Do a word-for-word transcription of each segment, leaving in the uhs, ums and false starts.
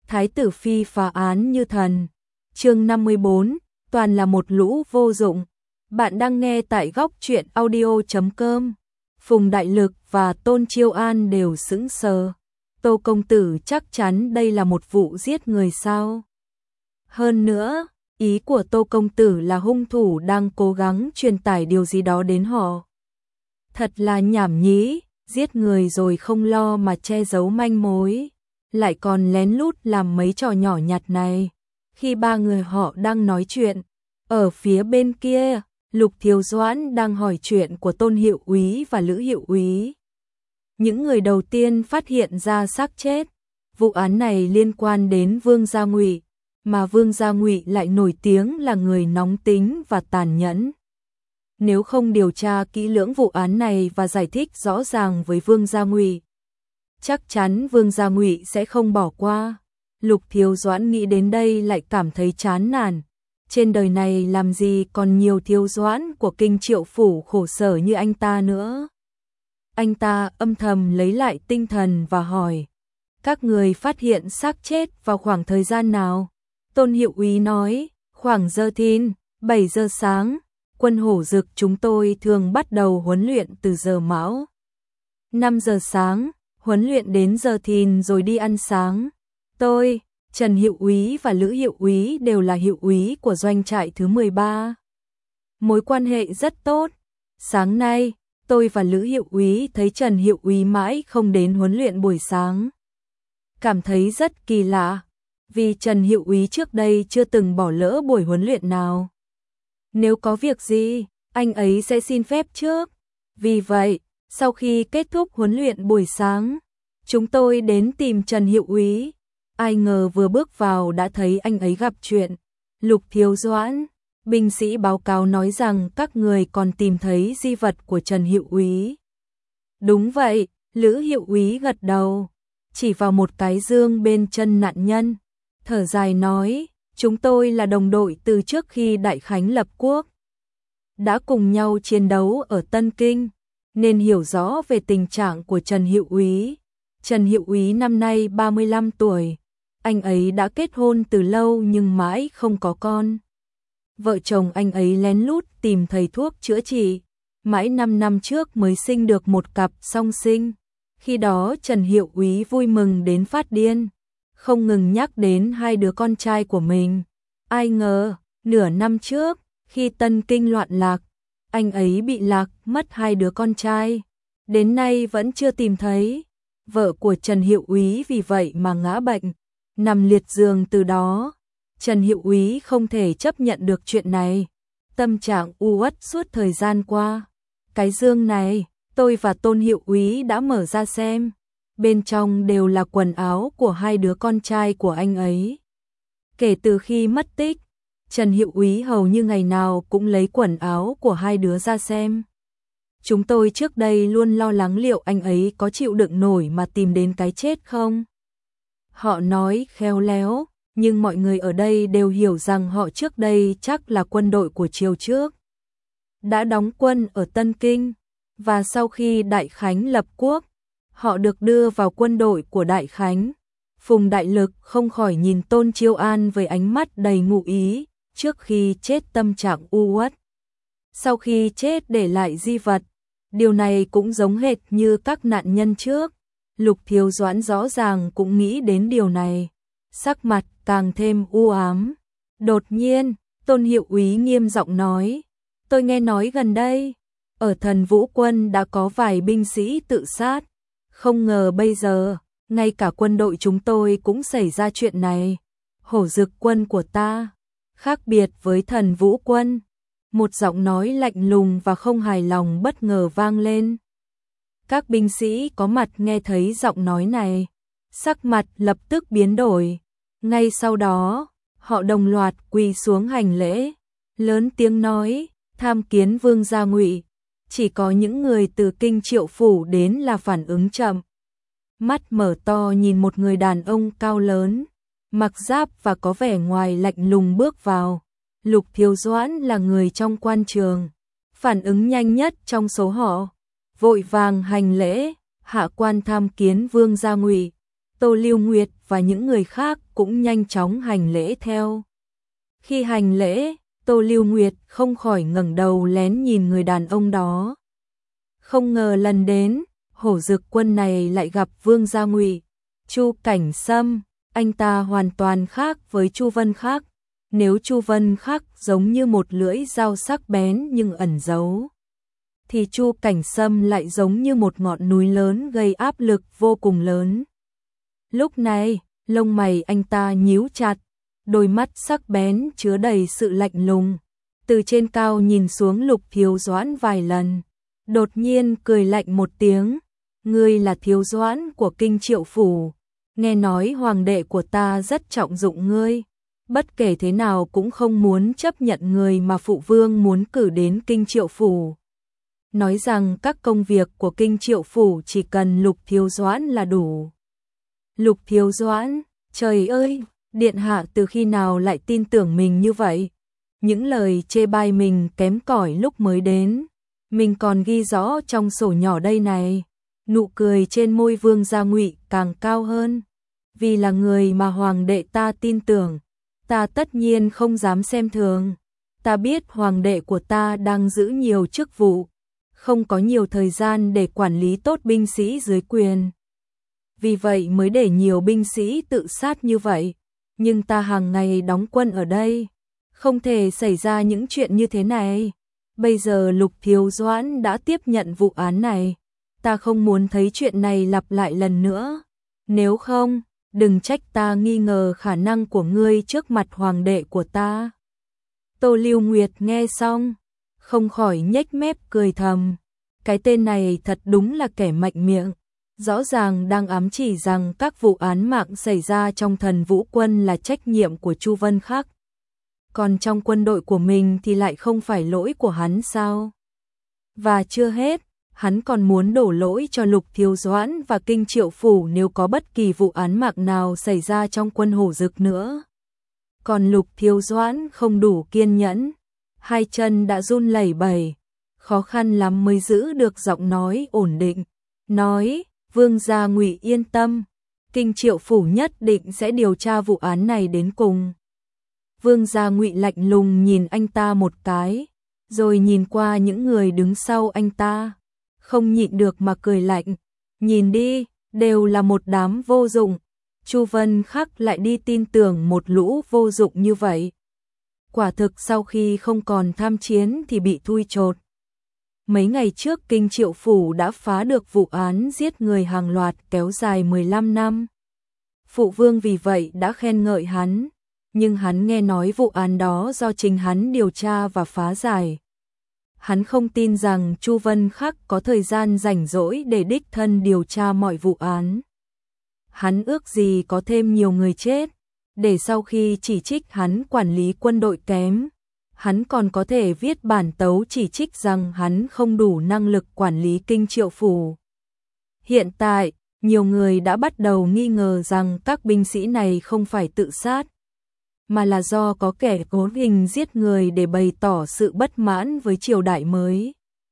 Thái tử phi phá án như thần. Chương năm mươi bốn, toàn là một lũ vô dụng. Bạn đang nghe tại góc truyện audio chấm com. Phùng Đại Lực và Tôn Chiêu An đều sững sờ. Tô công tử chắc chắn đây là một vụ giết người sao? Hơn nữa, ý của Tô công tử là hung thủ đang cố gắng truyền tải điều gì đó đến họ. Thật là nhảm nhí, giết người rồi không lo mà che giấu manh mối, lại còn lén lút làm mấy trò nhỏ nhặt này. Khi ba người họ đang nói chuyện, ở phía bên kia, Lục Thiếu Doãn đang hỏi chuyện của Tôn Hiệu Úy và Lữ Hiệu Úy. Những người đầu tiên phát hiện ra xác chết. Vụ án này liên quan đến Vương Gia Ngụy, mà Vương Gia Ngụy lại nổi tiếng là người nóng tính và tàn nhẫn. Nếu không điều tra kỹ lưỡng vụ án này và giải thích rõ ràng với Vương Gia Ngụy, chắc chắn Vương Gia Ngụy sẽ không bỏ qua. Lục Thiếu Doãn nghĩ đến đây lại cảm thấy chán nản. Trên đời này làm gì còn nhiều Thiếu Doãn của Kinh Triệu phủ khổ sở như anh ta nữa. Anh ta âm thầm lấy lại tinh thần và hỏi: các người phát hiện xác chết vào khoảng thời gian nào? Tôn Hiệu Úy nói: khoảng giờ thìn, bảy giờ sáng. Quân Hổ Dực chúng tôi thường bắt đầu huấn luyện từ giờ mão. năm giờ sáng, huấn luyện đến giờ thìn rồi đi ăn sáng. Tôi, Trần Hiệu Úy và Lữ Hiệu Úy đều là hiệu úy của doanh trại thứ mười ba. Mối quan hệ rất tốt. Sáng nay, tôi và Lữ Hiệu Úy thấy Trần Hiệu Úy mãi không đến huấn luyện buổi sáng. Cảm thấy rất kỳ lạ, vì Trần Hiệu Úy trước đây chưa từng bỏ lỡ buổi huấn luyện nào. Nếu có việc gì, anh ấy sẽ xin phép trước. Vì vậy, sau khi kết thúc huấn luyện buổi sáng, chúng tôi đến tìm Trần Hiệu Úy. Ai ngờ vừa bước vào đã thấy anh ấy gặp chuyện. Lục Thiếu Doãn, binh sĩ báo cáo nói rằng các người còn tìm thấy di vật của Trần Hiệu Úy. Đúng vậy, Lữ Hiệu Úy gật đầu, chỉ vào một cái dương bên chân nạn nhân, thở dài nói: chúng tôi là đồng đội từ trước khi Đại Khánh lập quốc, đã cùng nhau chiến đấu ở Tân Kinh, nên hiểu rõ về tình trạng của Trần Hiệu Úy. Trần Hiệu Úy năm nay ba mươi lăm tuổi, anh ấy đã kết hôn từ lâu nhưng mãi không có con. Vợ chồng anh ấy lén lút tìm thầy thuốc chữa trị, mãi năm năm trước mới sinh được một cặp song sinh. Khi đó Trần Hiệu Úy vui mừng đến phát điên, không ngừng nhắc đến hai đứa con trai của mình. Ai ngờ, nửa năm trước, khi Tân Kinh loạn lạc, anh ấy bị lạc mất hai đứa con trai, đến nay vẫn chưa tìm thấy. Vợ của Trần Hiệu Úy vì vậy mà ngã bệnh, nằm liệt giường từ đó. Trần Hiệu Úy không thể chấp nhận được chuyện này, tâm trạng u uất suốt thời gian qua. Cái dương này, tôi và Tôn Hiệu Úy đã mở ra xem, bên trong đều là quần áo của hai đứa con trai của anh ấy. Kể từ khi mất tích, Trần Hiệu Úy hầu như ngày nào cũng lấy quần áo của hai đứa ra xem. Chúng tôi trước đây luôn lo lắng liệu anh ấy có chịu đựng nổi mà tìm đến cái chết không. Họ nói khéo léo, nhưng mọi người ở đây đều hiểu rằng họ trước đây chắc là quân đội của triều trước, đã đóng quân ở Tân Kinh, và sau khi Đại Khánh lập quốc, họ được đưa vào quân đội của Đại Khánh. Phùng Đại Lực không khỏi nhìn Tôn Chiêu An với ánh mắt đầy ngụ ý. Trước khi chết tâm trạng u uất, sau khi chết để lại di vật. Điều này cũng giống hệt như các nạn nhân trước. Lục Thiếu Doãn rõ ràng cũng nghĩ đến điều này, sắc mặt càng thêm u ám. Đột nhiên, Tôn Hiệu Úy nghiêm giọng nói: tôi nghe nói gần đây, ở Thần Vũ quân đã có vài binh sĩ tự sát. Không ngờ bây giờ, ngay cả quân đội chúng tôi cũng xảy ra chuyện này. Hổ Dực quân của ta khác biệt với Thần Vũ quân. Một giọng nói lạnh lùng và không hài lòng bất ngờ vang lên. Các binh sĩ có mặt nghe thấy giọng nói này, sắc mặt lập tức biến đổi. Ngay sau đó, họ đồng loạt quỳ xuống hành lễ, lớn tiếng nói: tham kiến Vương Gia Ngụy. Chỉ có những người từ Kinh Triệu phủ đến là phản ứng chậm. Mắt mở to nhìn một người đàn ông cao lớn, mặc giáp và có vẻ ngoài lạnh lùng bước vào. Lục Thiếu Doãn là người trong quan trường, phản ứng nhanh nhất trong số họ, vội vàng hành lễ: hạ quan tham kiến Vương Gia Ngụy. Tô Lưu Nguyệt và những người khác cũng nhanh chóng hành lễ theo. Khi hành lễ, Tô Lưu Nguyệt không khỏi ngẩng đầu lén nhìn người đàn ông đó. Không ngờ lần đến, Hổ Dực Quân này lại gặp Vương Gia Ngụy, Chu Cảnh Sâm, anh ta hoàn toàn khác với Chu Vân Khắc. Nếu Chu Vân Khắc giống như một lưỡi dao sắc bén nhưng ẩn giấu, thì Chu Cảnh Sâm lại giống như một ngọn núi lớn gây áp lực vô cùng lớn. Lúc này, lông mày anh ta nhíu chặt, đôi mắt sắc bén chứa đầy sự lạnh lùng. Từ trên cao nhìn xuống Lục Thiếu Doãn vài lần, đột nhiên cười lạnh một tiếng, ngươi là Thiếu Doãn của Kinh Triệu Phủ, nghe nói hoàng đệ của ta rất trọng dụng ngươi, bất kể thế nào cũng không muốn chấp nhận người mà phụ vương muốn cử đến Kinh Triệu Phủ. Nói rằng các công việc của Kinh Triệu Phủ chỉ cần Lục Thiếu Doãn là đủ. Lục Thiếu Doãn, trời ơi, điện hạ từ khi nào lại tin tưởng mình như vậy? Những lời chê bai mình kém cỏi lúc mới đến, mình còn ghi rõ trong sổ nhỏ đây này. Nụ cười trên môi Vương Gia Ngụy càng cao hơn. Vì là người mà hoàng đệ ta tin tưởng, ta tất nhiên không dám xem thường. Ta biết hoàng đệ của ta đang giữ nhiều chức vụ, không có nhiều thời gian để quản lý tốt binh sĩ dưới quyền. Vì vậy mới để nhiều binh sĩ tự sát như vậy. Nhưng ta hàng ngày đóng quân ở đây, không thể xảy ra những chuyện như thế này. Bây giờ Lục Thiếu Doãn đã tiếp nhận vụ án này, ta không muốn thấy chuyện này lặp lại lần nữa. Nếu không, đừng trách ta nghi ngờ khả năng của ngươi trước mặt hoàng đệ của ta. Tô Lưu Nguyệt nghe xong, không khỏi nhếch mép cười thầm. Cái tên này thật đúng là kẻ mạnh miệng. Rõ ràng đang ám chỉ rằng các vụ án mạng xảy ra trong Thần Vũ Quân là trách nhiệm của Chu Vân Khắc. Còn trong quân đội của mình thì lại không phải lỗi của hắn sao? Và chưa hết, hắn còn muốn đổ lỗi cho Lục Thiếu Doãn và Kinh Triệu Phủ nếu có bất kỳ vụ án mạng nào xảy ra trong quân Hổ Dực nữa. Còn Lục Thiếu Doãn không đủ kiên nhẫn, hai chân đã run lẩy bẩy, khó khăn lắm mới giữ được giọng nói ổn định, nói: Vương Gia Ngụy yên tâm, Kinh Triệu Phủ nhất định sẽ điều tra vụ án này đến cùng. Vương Gia Ngụy lạnh lùng nhìn anh ta một cái, rồi nhìn qua những người đứng sau anh ta, không nhịn được mà cười lạnh. Nhìn đi, đều là một đám vô dụng. Chu Vân Khắc lại đi tin tưởng một lũ vô dụng như vậy. Quả thực sau khi không còn tham chiến thì bị thui chột. Mấy ngày trước Kinh Triệu Phủ đã phá được vụ án giết người hàng loạt kéo dài mười lăm năm. Phụ vương vì vậy đã khen ngợi hắn, nhưng hắn nghe nói vụ án đó do chính hắn điều tra và phá giải. Hắn không tin rằng Chu Vân Khắc có thời gian rảnh rỗi để đích thân điều tra mọi vụ án. Hắn ước gì có thêm nhiều người chết, để sau khi chỉ trích hắn quản lý quân đội kém, hắn còn có thể viết bản tấu chỉ trích rằng hắn không đủ năng lực quản lý Kinh Triệu Phủ. Hiện tại, nhiều người đã bắt đầu nghi ngờ rằng các binh sĩ này không phải tự sát, mà là do có kẻ cố tình giết người để bày tỏ sự bất mãn với triều đại mới.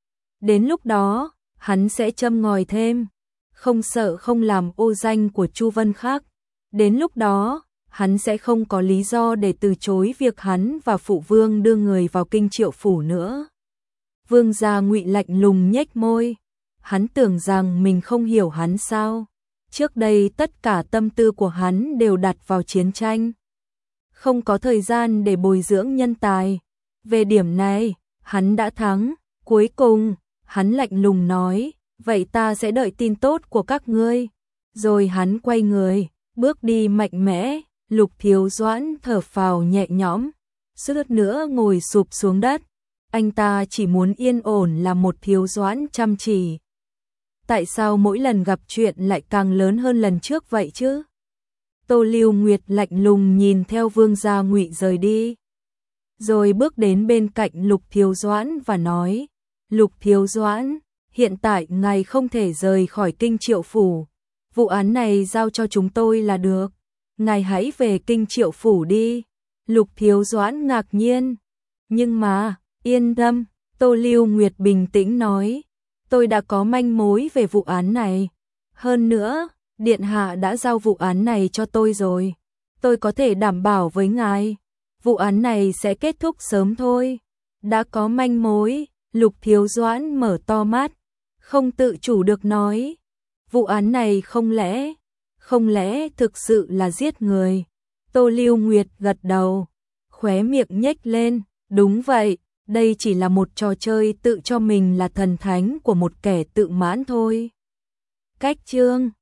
Đến lúc đó, hắn sẽ châm ngòi thêm, không sợ không làm ô danh của Chu Vân Khắc. Đến lúc đó, hắn sẽ không có lý do để từ chối việc hắn và phụ vương đưa người vào Kinh Triệu Phủ nữa. Vương Gia Ngụy lạnh lùng nhếch môi, hắn tưởng rằng mình không hiểu hắn sao? Trước đây tất cả tâm tư của hắn đều đặt vào chiến tranh, không có thời gian để bồi dưỡng nhân tài. Về điểm này, hắn đã thắng. Cuối cùng, hắn lạnh lùng nói, vậy ta sẽ đợi tin tốt của các ngươi. Rồi hắn quay người, bước đi mạnh mẽ. Lục Thiếu Doãn thở phào nhẹ nhõm, suýt nữa ngồi sụp xuống đất. Anh ta chỉ muốn yên ổn là một Thiếu Doãn chăm chỉ. Tại sao mỗi lần gặp chuyện lại càng lớn hơn lần trước vậy chứ? Tô Lưu Nguyệt lạnh lùng nhìn theo Vương Gia Ngụy rời đi, rồi bước đến bên cạnh Lục Thiếu Doãn và nói: Lục Thiếu Doãn, hiện tại ngài không thể rời khỏi Kinh Triệu Phủ, vụ án này giao cho chúng tôi là được, ngài hãy về Kinh Triệu Phủ đi. Lục Thiếu Doãn ngạc nhiên, nhưng mà, yên tâm, Tô Lưu Nguyệt bình tĩnh nói, tôi đã có manh mối về vụ án này, hơn nữa, Điện Hạ đã giao vụ án này cho tôi rồi. tôi có thể đảm bảo với ngài, vụ án này sẽ kết thúc sớm thôi. Đã có manh mối, Lục Thiếu Doãn mở to mắt, không tự chủ được nói. Vụ án này không lẽ, không lẽ thực sự là giết người? Tô Lưu Nguyệt gật đầu, khóe miệng nhếch lên, đúng vậy, đây chỉ là một trò chơi tự cho mình là thần thánh của một kẻ tự mãn thôi. Cách chương